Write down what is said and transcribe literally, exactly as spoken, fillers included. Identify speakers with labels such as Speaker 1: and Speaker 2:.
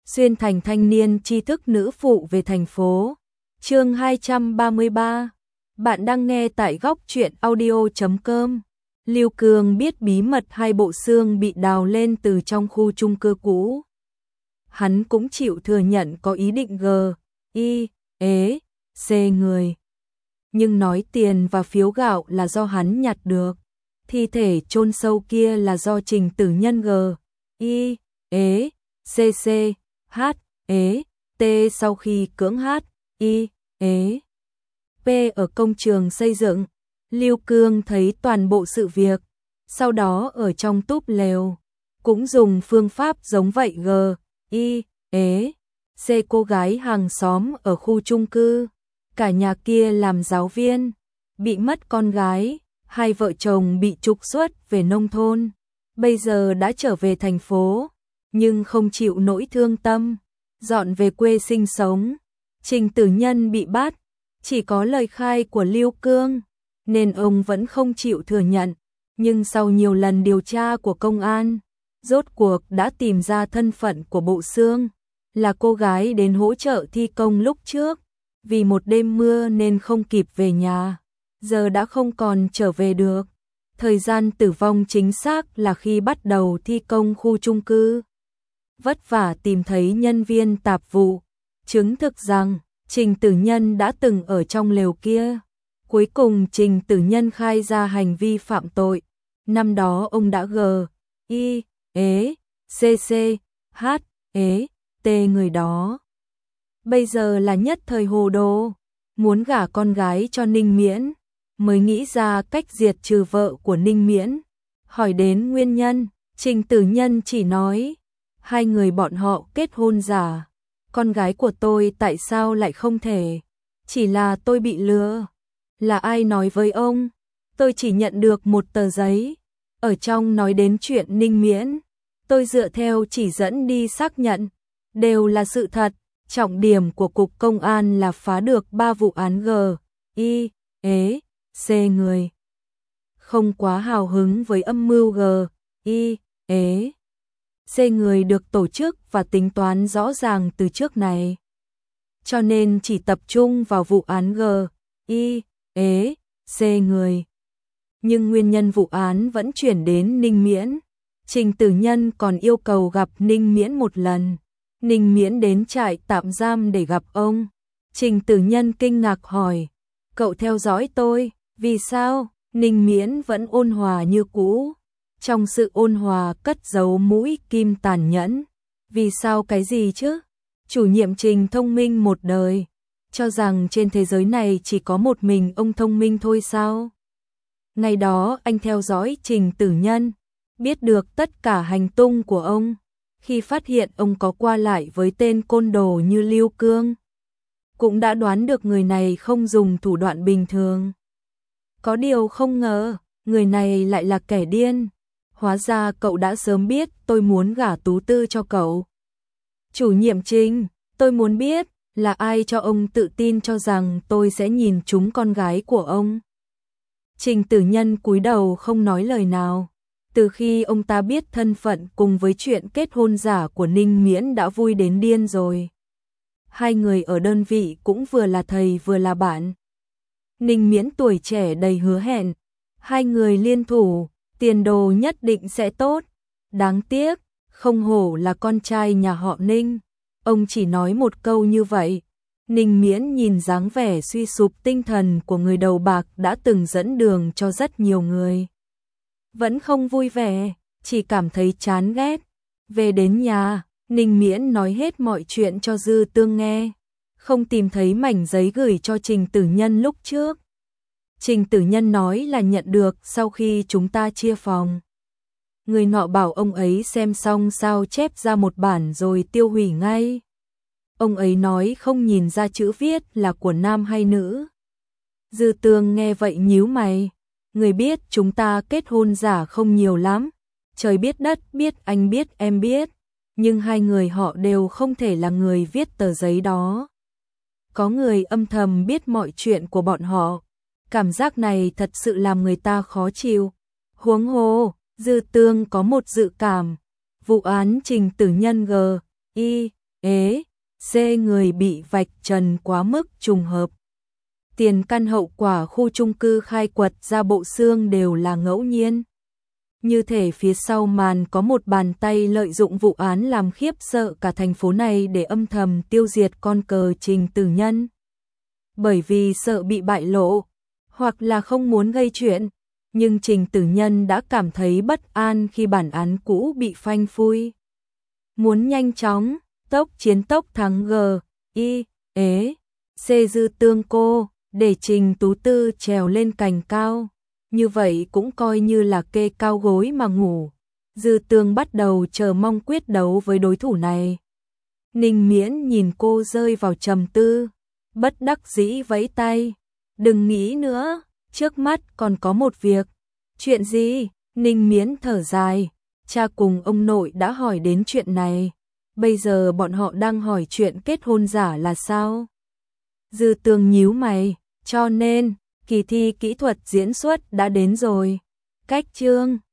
Speaker 1: xuyên thành thanh niên tri thức nữ phụ về thành phố. Chương hai trăm ba mươi ba. Bạn đang nghe tại góc truyện audio chấm com. Lưu Cường biết bí mật hai bộ xương bị đào lên từ trong khu chung cư cũ. Hắn cũng chịu thừa nhận có ý định g, y, ế, c người. Nhưng nói tiền và phiếu gạo là do hắn nhặt được. Thi thể chôn sâu kia là do Trình Tử Nhân g, y, ế, c c, h, ế, t sau khi cưỡng h, y, ế, p ở công trường xây dựng. Lưu Cương thấy toàn bộ sự việc, sau đó ở trong túp lều, cũng dùng phương pháp giống vậy g, y, ế, c cô gái hàng xóm ở khu chung cư. Cả nhà kia làm giáo viên, bị mất con gái, hai vợ chồng bị trục xuất về nông thôn, bây giờ đã trở về thành phố, nhưng không chịu nỗi thương tâm, dọn về quê sinh sống. Trình Tử Nhân bị bắt, chỉ có lời khai của Lưu Cương, nên ông vẫn không chịu thừa nhận, nhưng sau nhiều lần điều tra của công an, rốt cuộc đã tìm ra thân phận của bộ xương, là cô gái đến hỗ trợ thi công lúc trước, vì một đêm mưa nên không kịp về nhà, giờ đã không còn trở về được. Thời gian tử vong chính xác là khi bắt đầu thi công khu chung cư. Vất vả tìm thấy nhân viên tạp vụ, chứng thực rằng Trình Tử Nhân đã từng ở trong lều kia. Cuối cùng Trình Tử Nhân khai ra hành vi phạm tội. Năm đó ông đã g, y, ế, c c, h, ế, t người đó. Bây giờ là nhất thời hồ đồ, muốn gả con gái cho Ninh Miễn, mới nghĩ ra cách diệt trừ vợ của Ninh Miễn. Hỏi đến nguyên nhân, Trình Tử Nhân chỉ nói, hai người bọn họ kết hôn giả, con gái của tôi tại sao lại không thể, chỉ là tôi bị lừa. Là ai nói với ông? Tôi chỉ nhận được một tờ giấy, ở trong nói đến chuyện Ninh Miễn, tôi dựa theo chỉ dẫn đi xác nhận, đều là sự thật. Trọng điểm của Cục Công an là phá được ba vụ án g, y, ế, c người. Không quá hào hứng với âm mưu g, y, ế, c người được tổ chức và tính toán rõ ràng từ trước này. Cho nên chỉ tập trung vào vụ án g, y, ế, c người. Nhưng nguyên nhân vụ án vẫn chuyển đến Ninh Miễn. Trình Tử Nhân còn yêu cầu gặp Ninh Miễn một lần. Ninh Miễn đến trại tạm giam để gặp ông. Trình Tử Nhân kinh ngạc hỏi, cậu theo dõi tôi, vì sao? Ninh Miễn vẫn ôn hòa như cũ. Trong sự ôn hòa cất giấu mũi kim tàn nhẫn. Vì sao cái gì chứ? Chủ nhiệm Trình thông minh một đời, cho rằng trên thế giới này chỉ có một mình ông thông minh thôi sao? Ngày đó anh theo dõi Trình Tử Nhân, biết được tất cả hành tung của ông. Khi phát hiện ông có qua lại với tên côn đồ như Lưu Cương, cũng đã đoán được người này không dùng thủ đoạn bình thường. Có điều không ngờ, người này lại là kẻ điên. Hóa ra cậu đã sớm biết tôi muốn gả Tú Tư cho cậu. Chủ nhiệm Trình, tôi muốn biết là ai cho ông tự tin cho rằng tôi sẽ nhìn trúng con gái của ông. Trình Tử Nhân cúi đầu không nói lời nào. Từ khi ông ta biết thân phận cùng với chuyện kết hôn giả của Ninh Miễn đã vui đến điên rồi. Hai người ở đơn vị cũng vừa là thầy vừa là bạn. Ninh Miễn tuổi trẻ đầy hứa hẹn, hai người liên thủ, tiền đồ nhất định sẽ tốt. Đáng tiếc, không hổ là con trai nhà họ Ninh. Ông chỉ nói một câu như vậy. Ninh Miễn nhìn dáng vẻ suy sụp tinh thần của người đầu bạc đã từng dẫn đường cho rất nhiều người. Vẫn không vui vẻ, chỉ cảm thấy chán ghét. Về đến nhà, Ninh Miễn nói hết mọi chuyện cho Dư Tương nghe. Không tìm thấy mảnh giấy gửi cho Trình Tử Nhân lúc trước. Trình Tử Nhân nói là nhận được sau khi chúng ta chia phòng. Người nọ bảo ông ấy xem xong sao chép ra một bản rồi tiêu hủy ngay. Ông ấy nói không nhìn ra chữ viết là của nam hay nữ. Dư Tương nghe vậy nhíu mày. Người biết chúng ta kết hôn giả không nhiều lắm. Trời biết đất biết anh biết em biết. Nhưng hai người họ đều không thể là người viết tờ giấy đó. Có người âm thầm biết mọi chuyện của bọn họ. Cảm giác này thật sự làm người ta khó chịu. Huống hồ, Dư Tương có một dự cảm. Vụ án Trình Tử Nhân g, y, ế, xê người bị vạch trần quá mức trùng hợp. Tiền căn hậu quả khu chung cư khai quật ra bộ xương đều là ngẫu nhiên. Như thể phía sau màn có một bàn tay lợi dụng vụ án làm khiếp sợ cả thành phố này để âm thầm tiêu diệt con cờ Trình Tử Nhân. Bởi vì sợ bị bại lộ, hoặc là không muốn gây chuyện, nhưng Trình Tử Nhân đã cảm thấy bất an khi bản án cũ bị phanh phui. Muốn nhanh chóng, tốc chiến tốc thắng G, I, ế, C dư tương cô, để Trình Tú Tư trèo lên cành cao. Như vậy cũng coi như là kê cao gối mà ngủ. Dư Tương bắt đầu chờ mong quyết đấu với đối thủ này. Ninh Miễn nhìn cô rơi vào trầm tư, bất đắc dĩ vẫy tay. Đừng nghĩ nữa, trước mắt còn có một việc. Chuyện gì? Ninh Miễn thở dài. Cha cùng ông nội đã hỏi đến chuyện này. Bây giờ bọn họ đang hỏi chuyện kết hôn giả là sao? Dư Tương nhíu mày, cho nên kỳ thi kỹ thuật diễn xuất đã đến rồi. Cách chương